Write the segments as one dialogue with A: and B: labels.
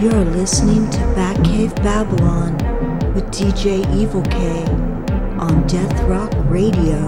A: You're listening to Batcave Babylon with DJ Evil K on Death Rock Radio.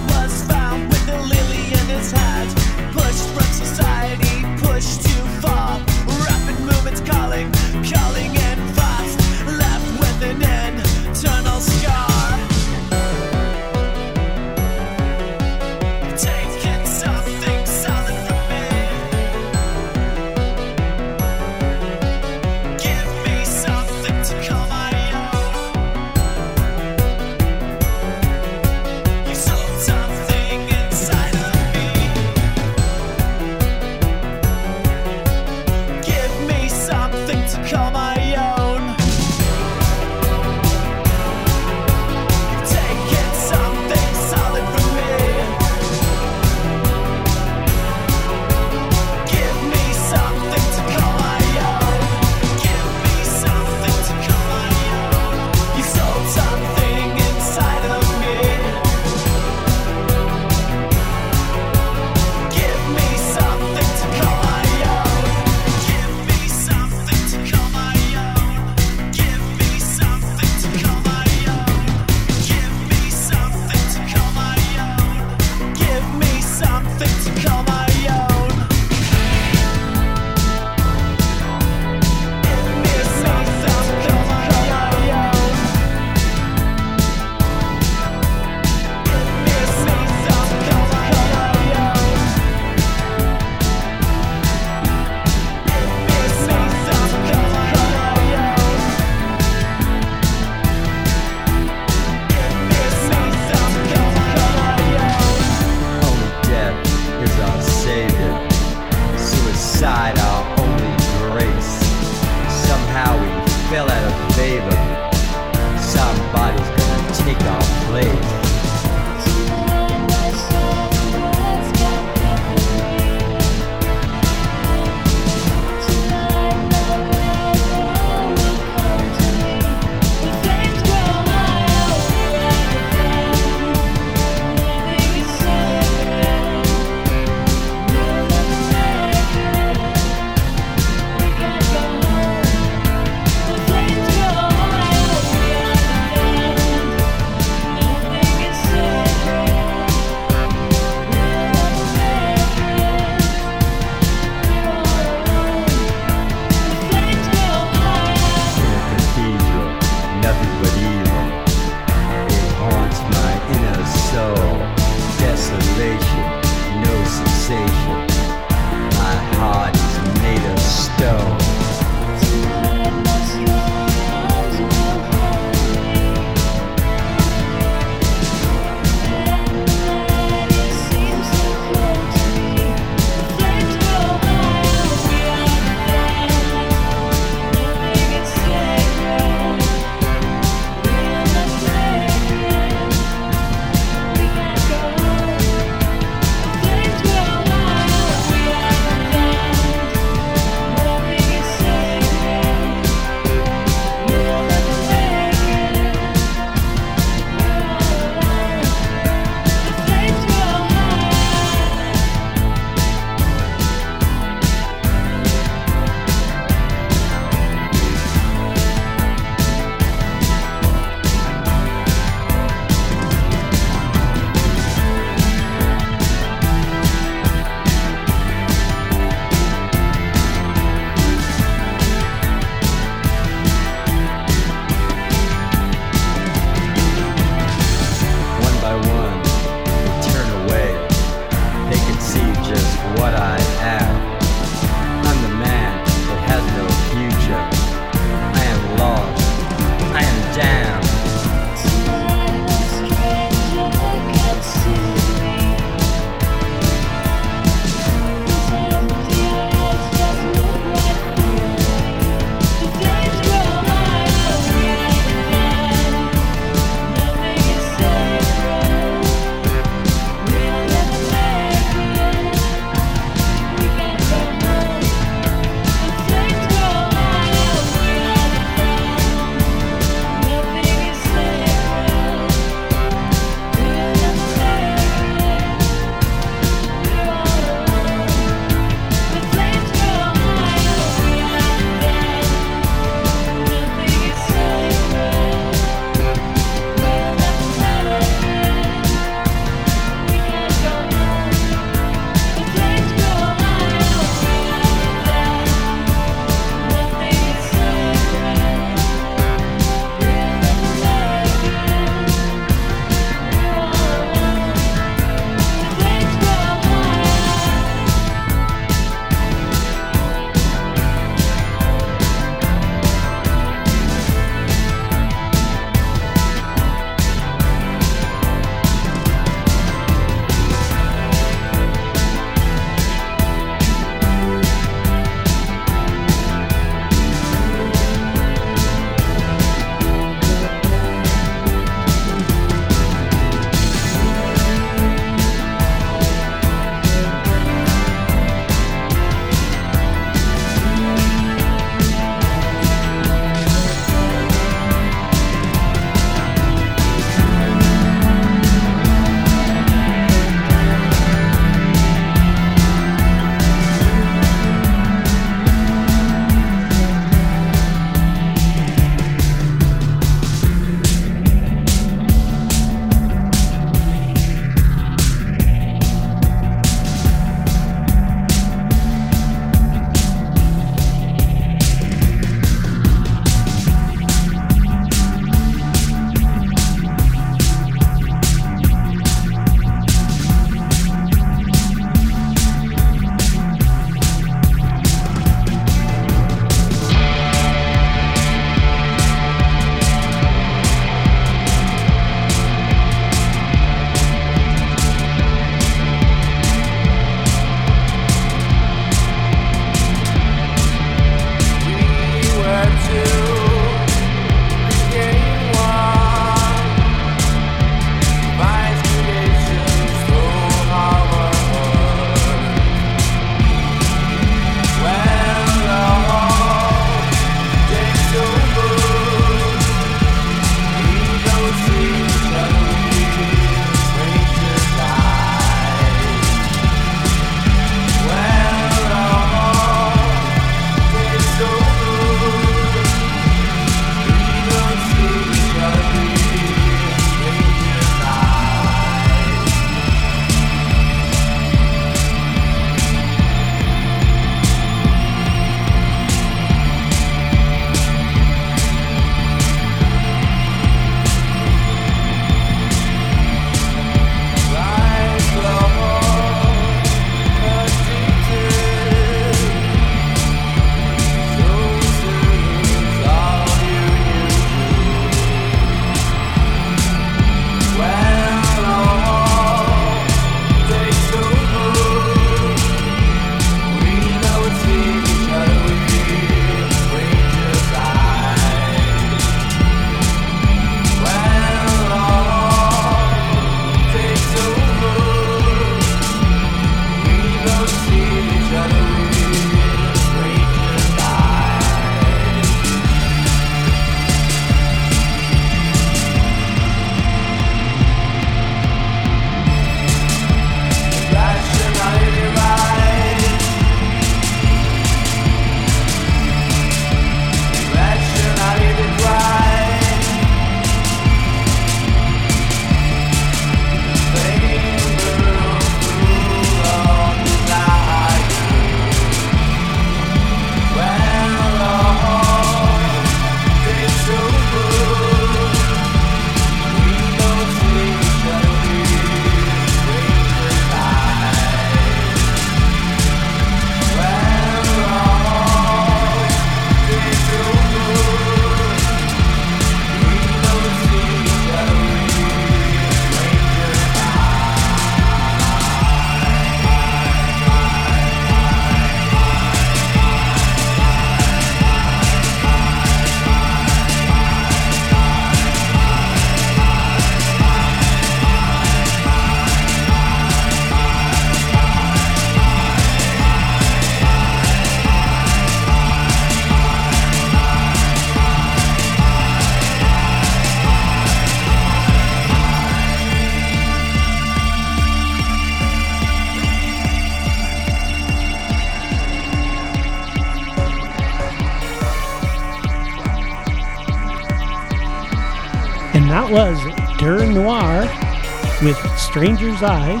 B: And that was Dur Noir with Stranger's Eyes.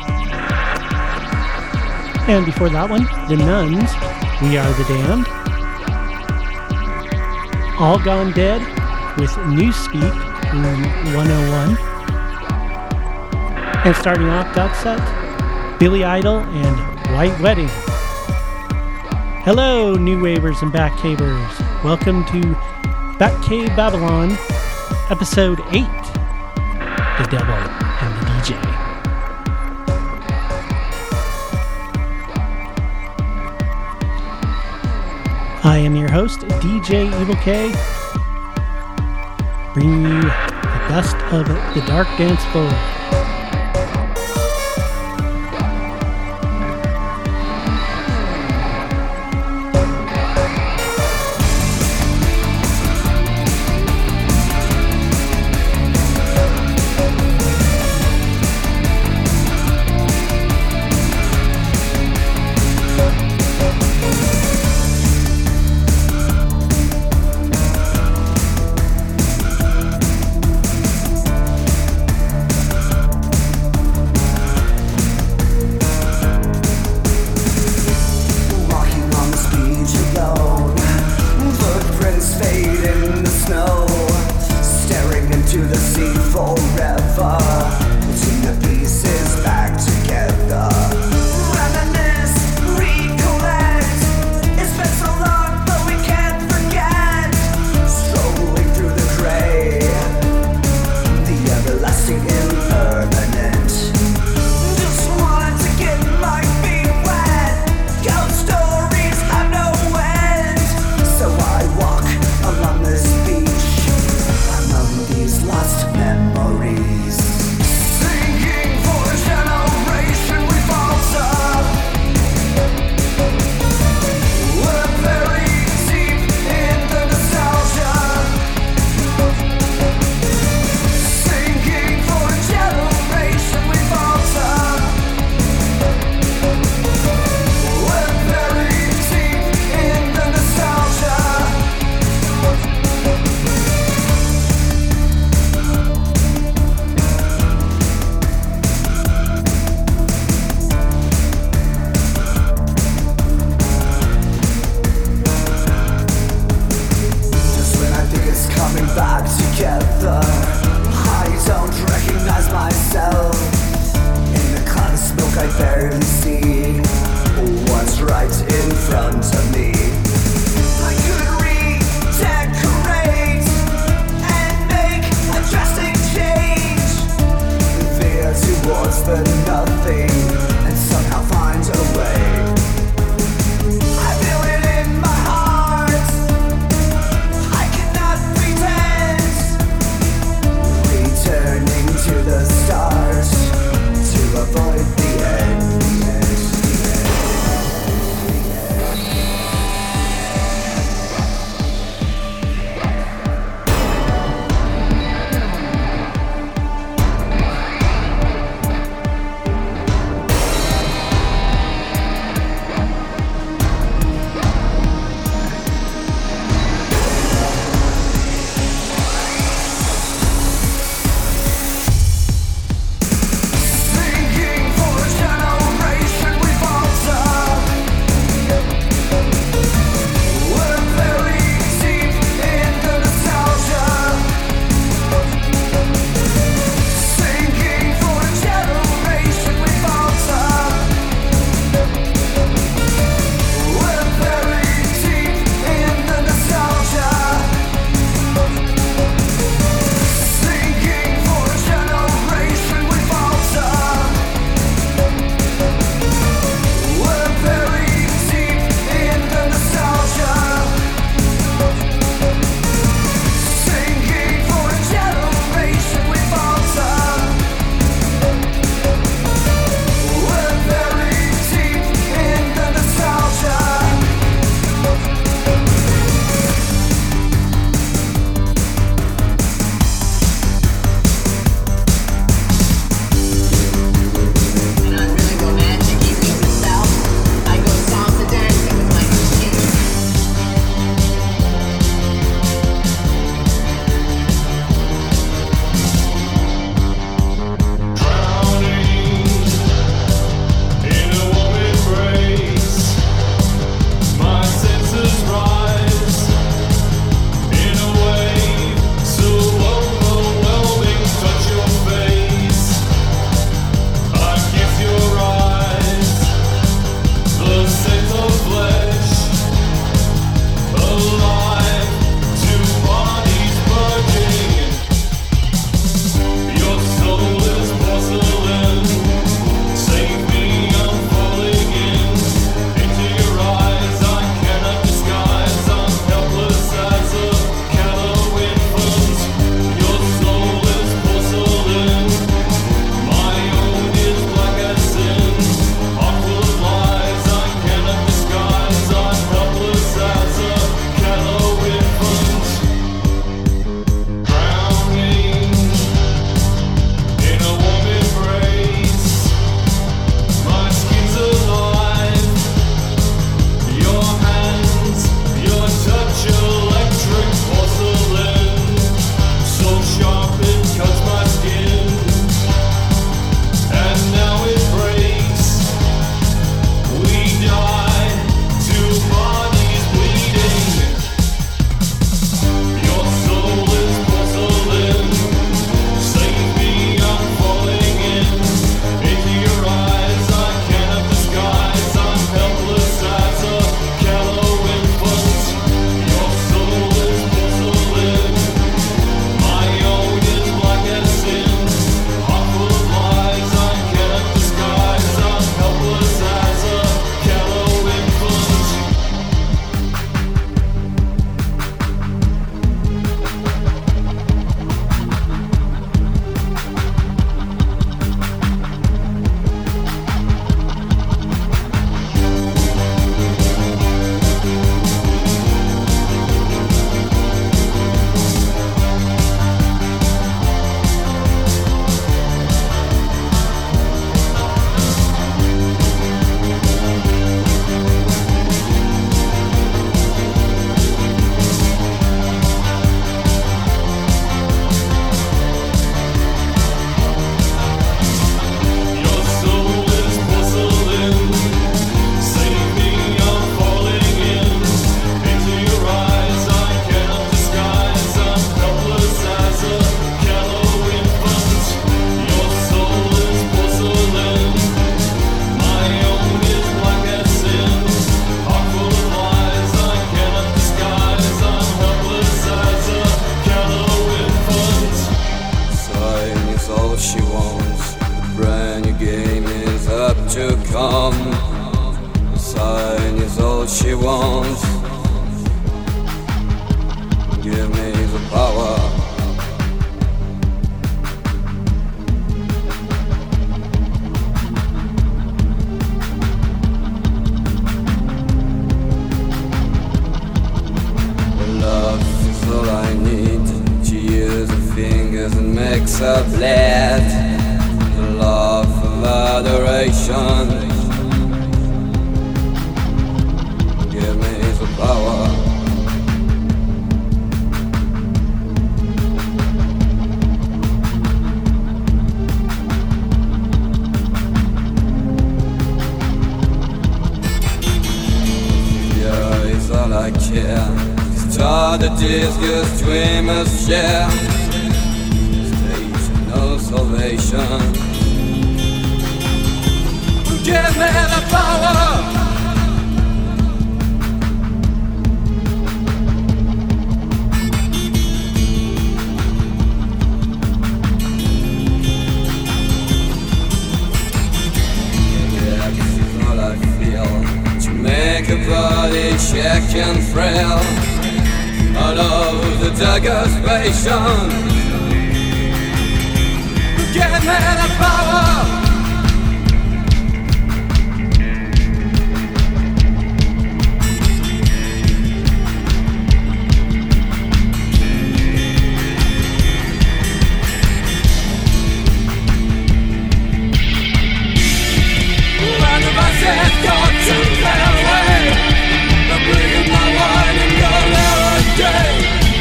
B: And before that one, The Nuns, We Are the Damned. All Gone Dead with Newspeak, Room 101. And starting off that set, Billy Idol and White Wedding. Hello, New Wavers and Backcavers. Welcome to Backcave Babylon, Episode 8, The Devil and the DJ. I am your host, DJ Evil K, bringing you the best of the dark dance floor.
C: right in front of me. I could redecorate and make a drastic change, veer towards the nothing and somehow find a way. I feel it in my heart, I cannot pretend, returning to the start to avoid the end.
D: prison mix of blood, the love of adoration. Give me the power. Yeah, it's all I care. All the disgust dreamers share. Stage no salvation. Give me the power. Yeah, this is all I feel. To make a body shake and thrill. Out of the dagger's passion. Give me the power. When the bus has got to get away, I'm bringing my wine and go there. Day.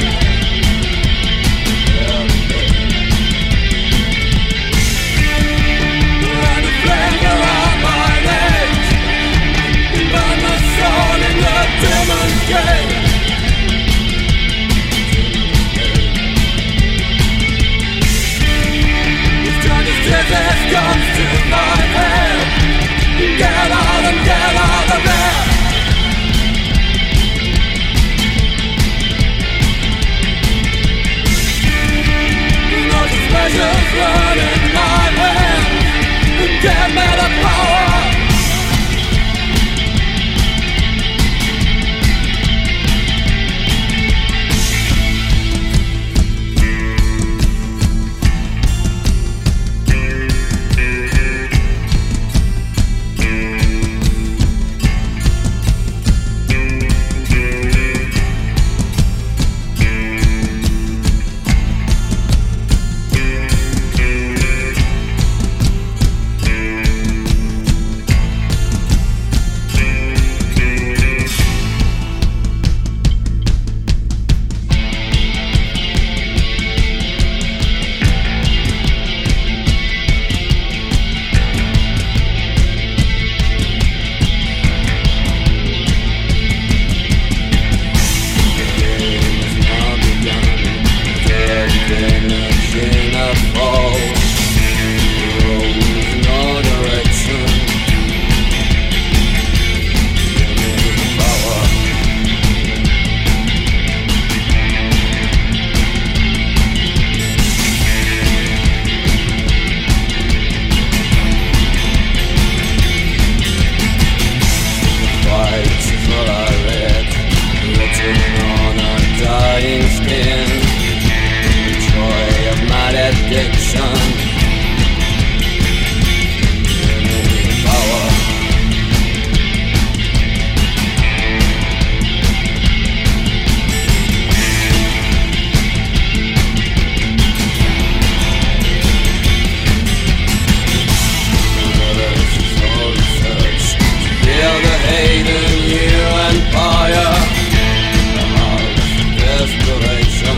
D: And the flame around my legs, burn my soul in the demon's gate. Each time this disease comes to my head, get out of there. Pleasure's running my hand. Give me the power. Desperation.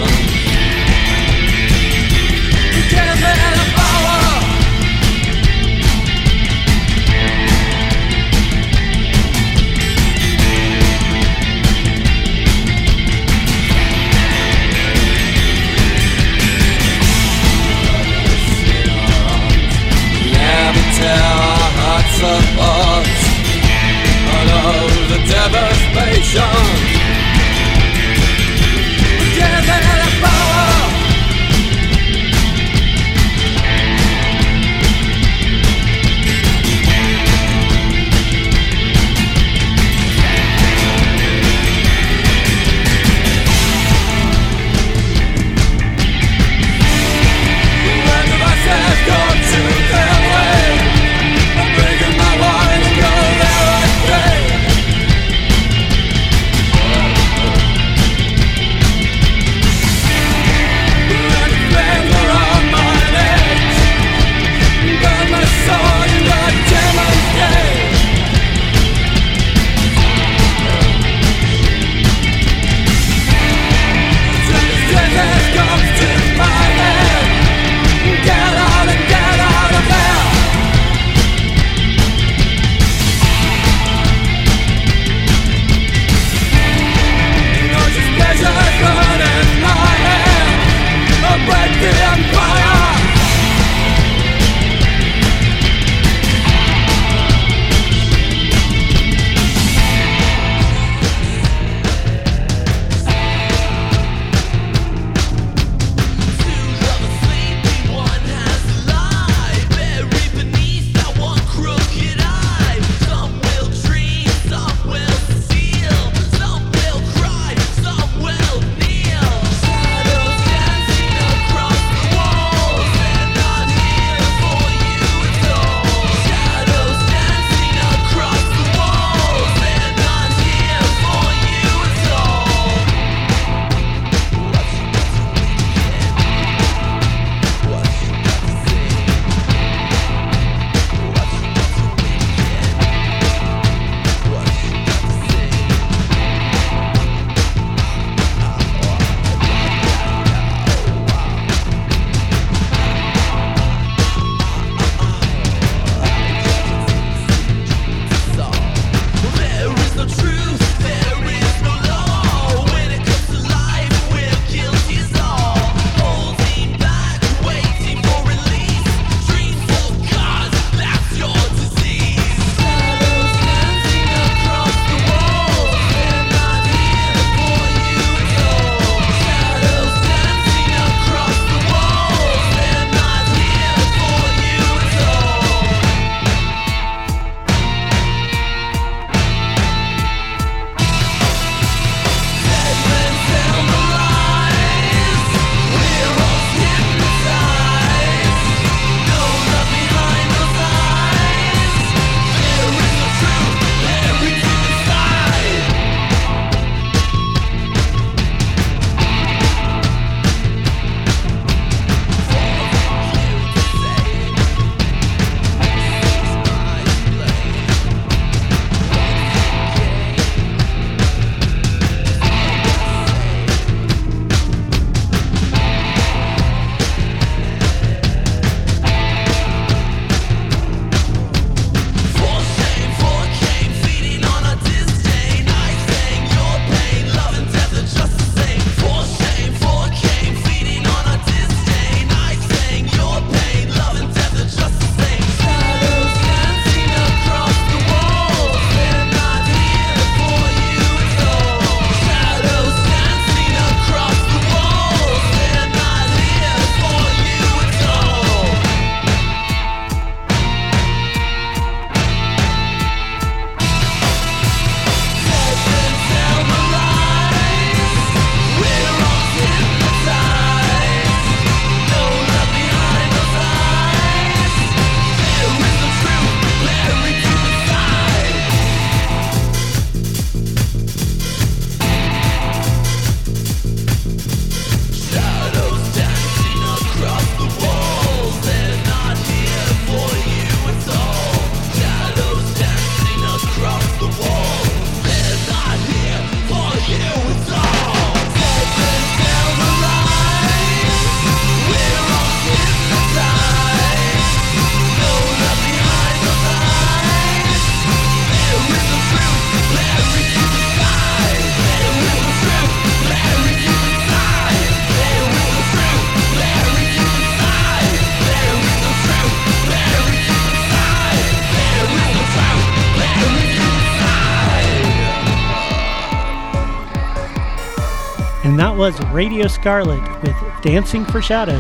B: And that was Radio Scarlet with Dancing for Shadows.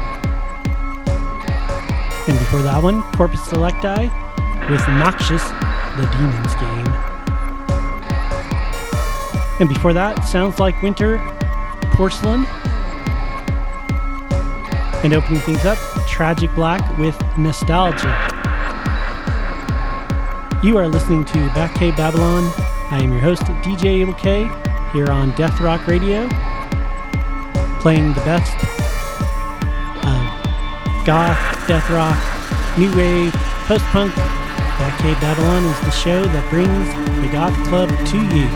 B: And before that one, Corpus Selecti with Noxious, the Demon's Game. And before that, Sounds Like Winter, Porcelain. And opening things up, Tragic Black with Nostalgia. You are listening to Batcave Babylon. I am your host, DJ Evil K, here on Death Rock Radio, playing the best of goth, death rock, new wave, post-punk. Batcave Babylon is the show that brings the goth club to you.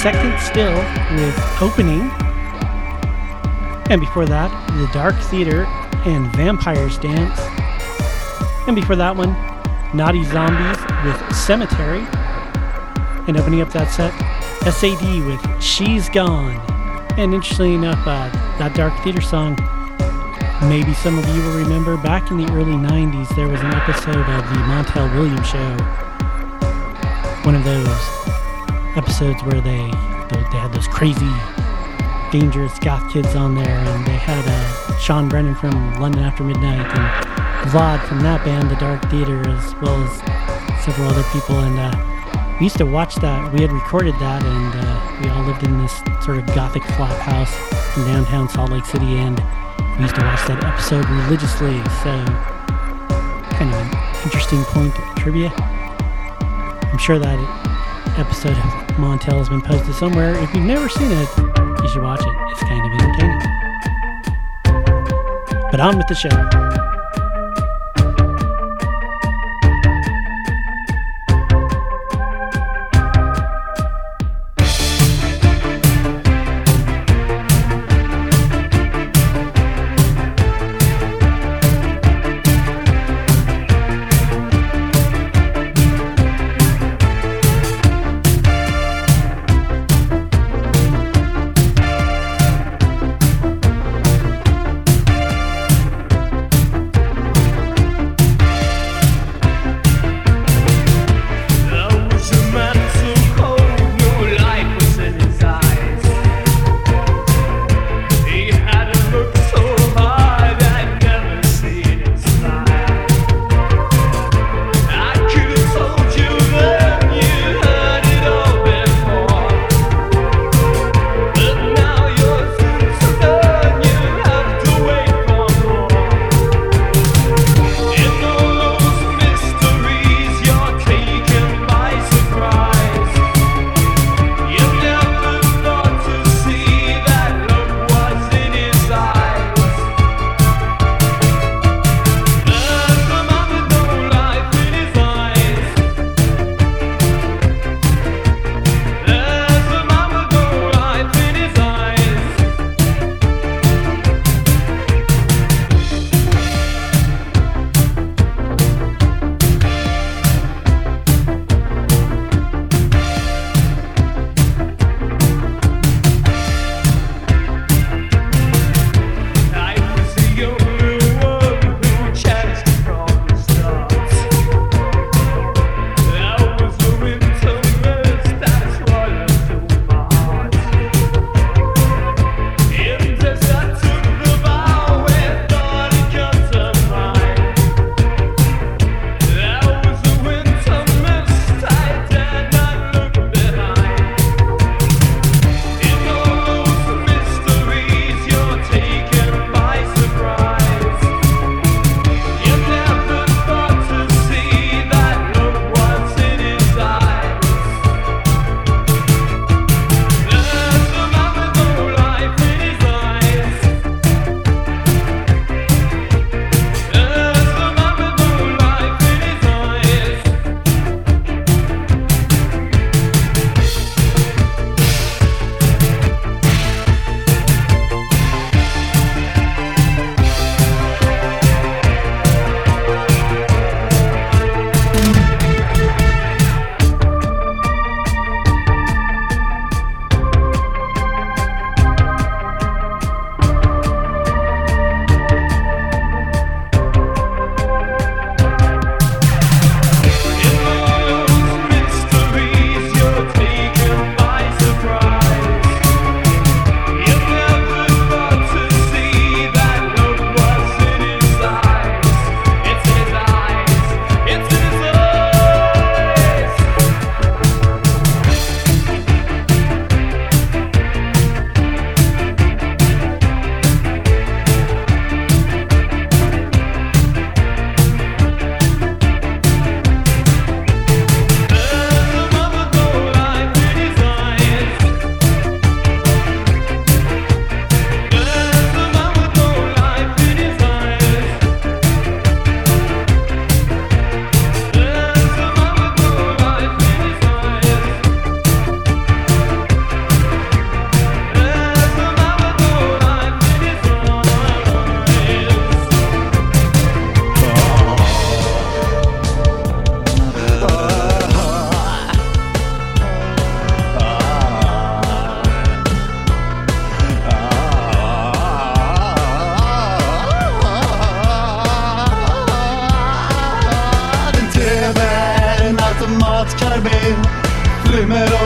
B: Second Still with Opening. And before that, The Dark Theater and Vampires Dance. And before that one, Naughty Zombies with Cemetery. And opening up that set, SAD with She's Gone. And interestingly enough, that Dark Theater song, maybe some of you will remember, back in the early 90s, there was an episode of the Montel Williams Show. One of those episodes where they had those crazy, dangerous goth kids on there, and they had Sean Brennan from London After Midnight and Vlad from that band, The Dark Theater, as well as several other people. And we used to watch that. We had recorded that, and we all lived in this sort of gothic flop house in downtown Salt Lake City, and we used to watch that episode religiously. So, kind of an interesting point of trivia. I'm sure that episode of Montel has been posted somewhere. If you've never seen it, you should watch it. It's kind of entertaining. But on with the show.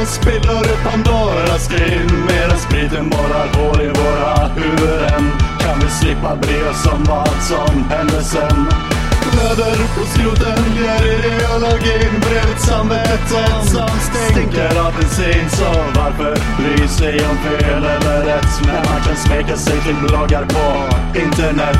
E: spiller ett Pandoras skrin. Medan spriten borrar hål i våra huvuden kan vi slippa bry oss om vad som händer sen. Blöder på skroten, ger ideologin bredvid samvetet som stinker av bensin. Så varför bry sig om fel eller rätt när man kan smeka sig till bloggar på internet?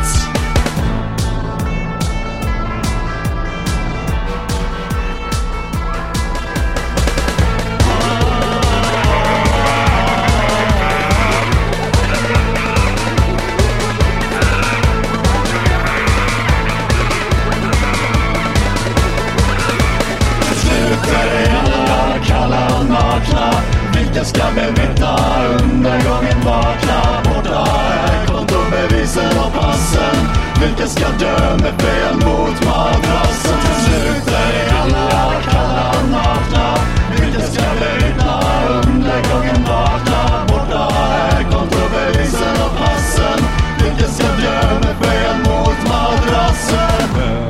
E: Vilka ska bevittna undergången vakna? Borta är kontobevisen och passen. Vilka ska dö med fel mot madrassen? Till slut är alla kalla nakna. Vilka ska bevittna undergången vakna? Borta är kontobevisen och passen. Vilka ska dö med fel mot madrassen?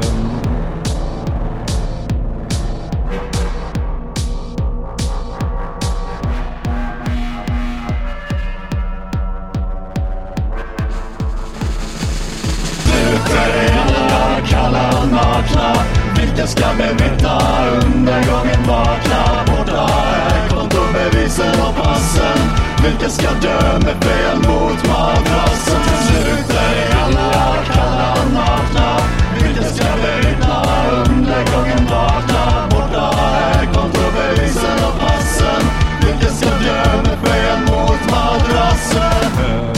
E: Vilka ska bevittna undergången vakna? Borta är kontobevisen och passen. Vilka ska dö med fel mot madrassen? Till slut är alla kalla nakna. Vilka ska bevittna undergången vakna? Borta är kontobevisen och passen. Vilka ska dö med fel mot madrassen?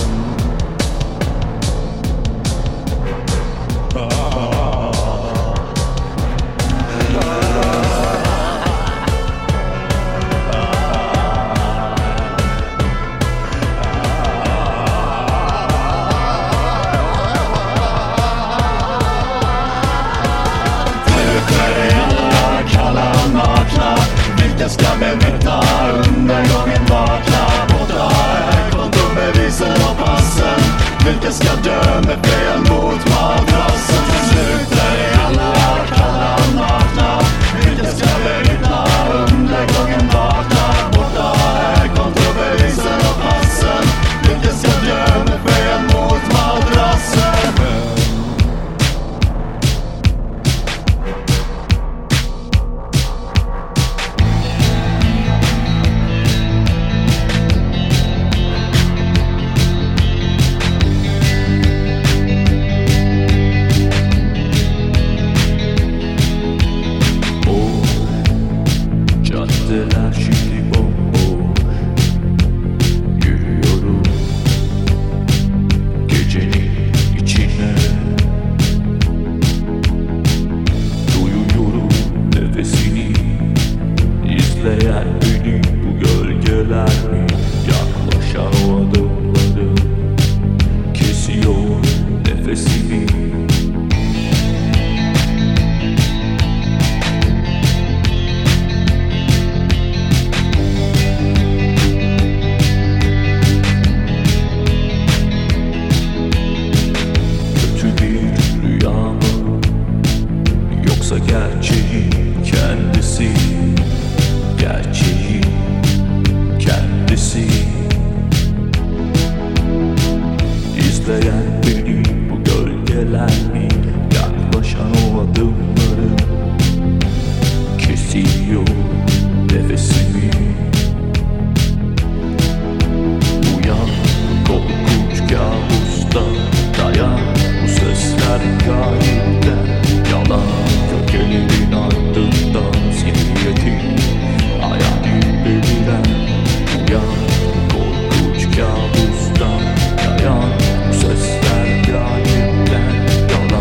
E: Vilka ska bevittna undergången vakna? Borta är kontobevisen och passen. Vilka ska dö med fel mot madrassen? Till slut är alla kalla nakna. Vilka ska bevittna undergången vakna? Borta är kontobevisen och passen. Vilka ska dö med fel mot madrassen?
F: Korkunç kabustan dayan bu sesler gayipten yalan.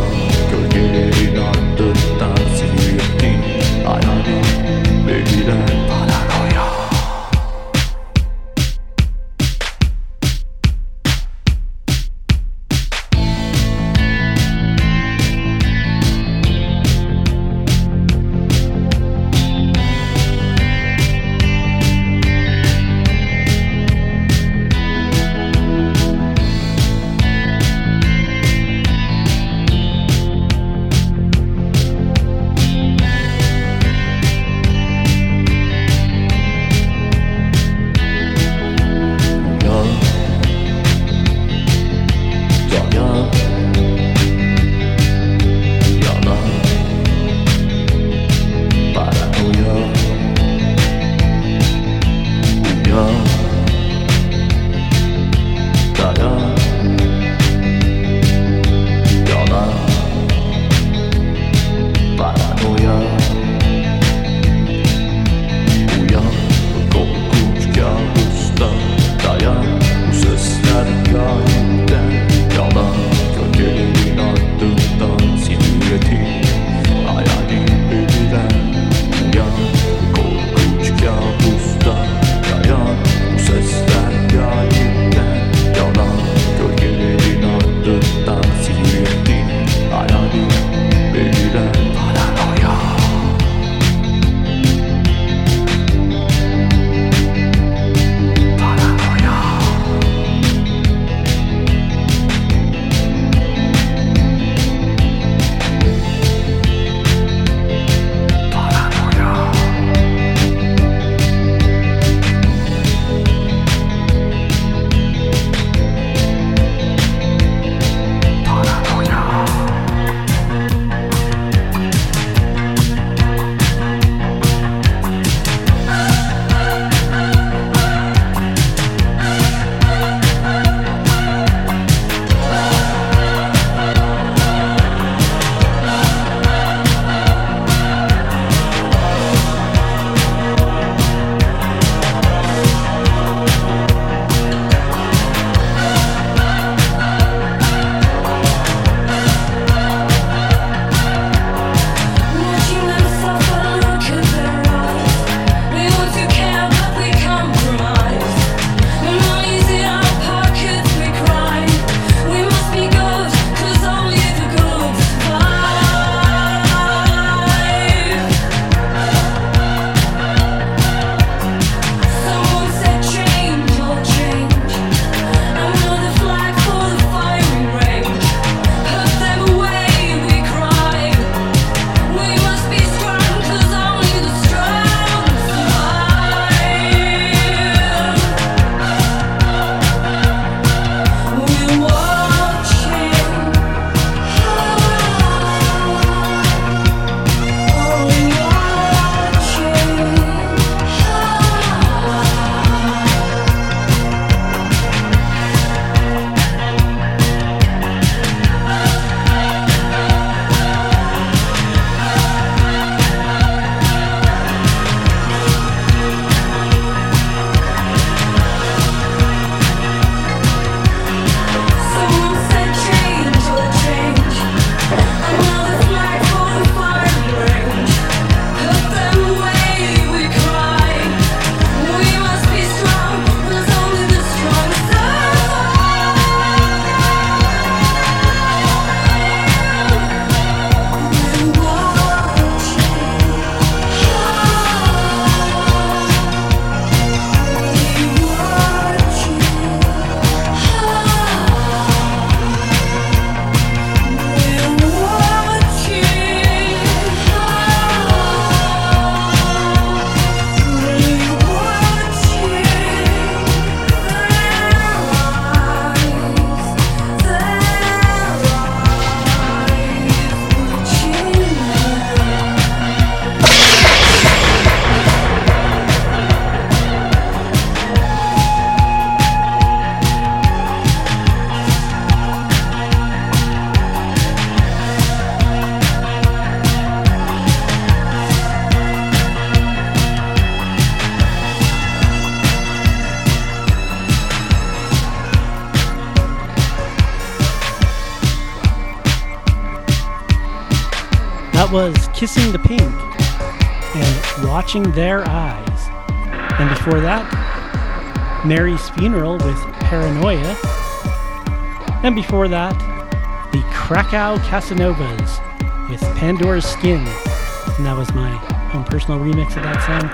B: That was Kissing the Pink and Watching Their Eyes. And before that, Mary's Funeral with Paranoia. And before that, the Krakow Casanovas with Pandora's Skin. And that was my own personal remix of that song.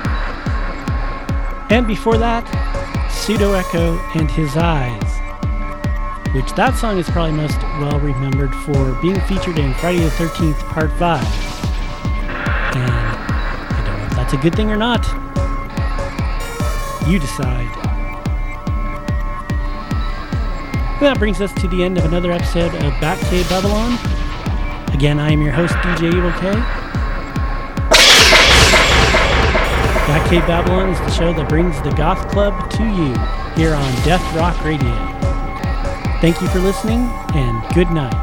B: And before that, Pseudo Echo and His Eyes, which that song is probably most well remembered for being featured in Friday the 13th Part 5. And I don't know if that's a good thing or not. You decide. And that brings us to the end of another episode of Batcave Babylon. Again, I am your host, DJ Evil K. Batcave Babylon is the show that brings the Goth Club to you here on Death Rock Radio. Thank you for listening, and good night.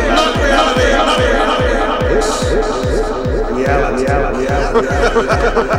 E: Reality.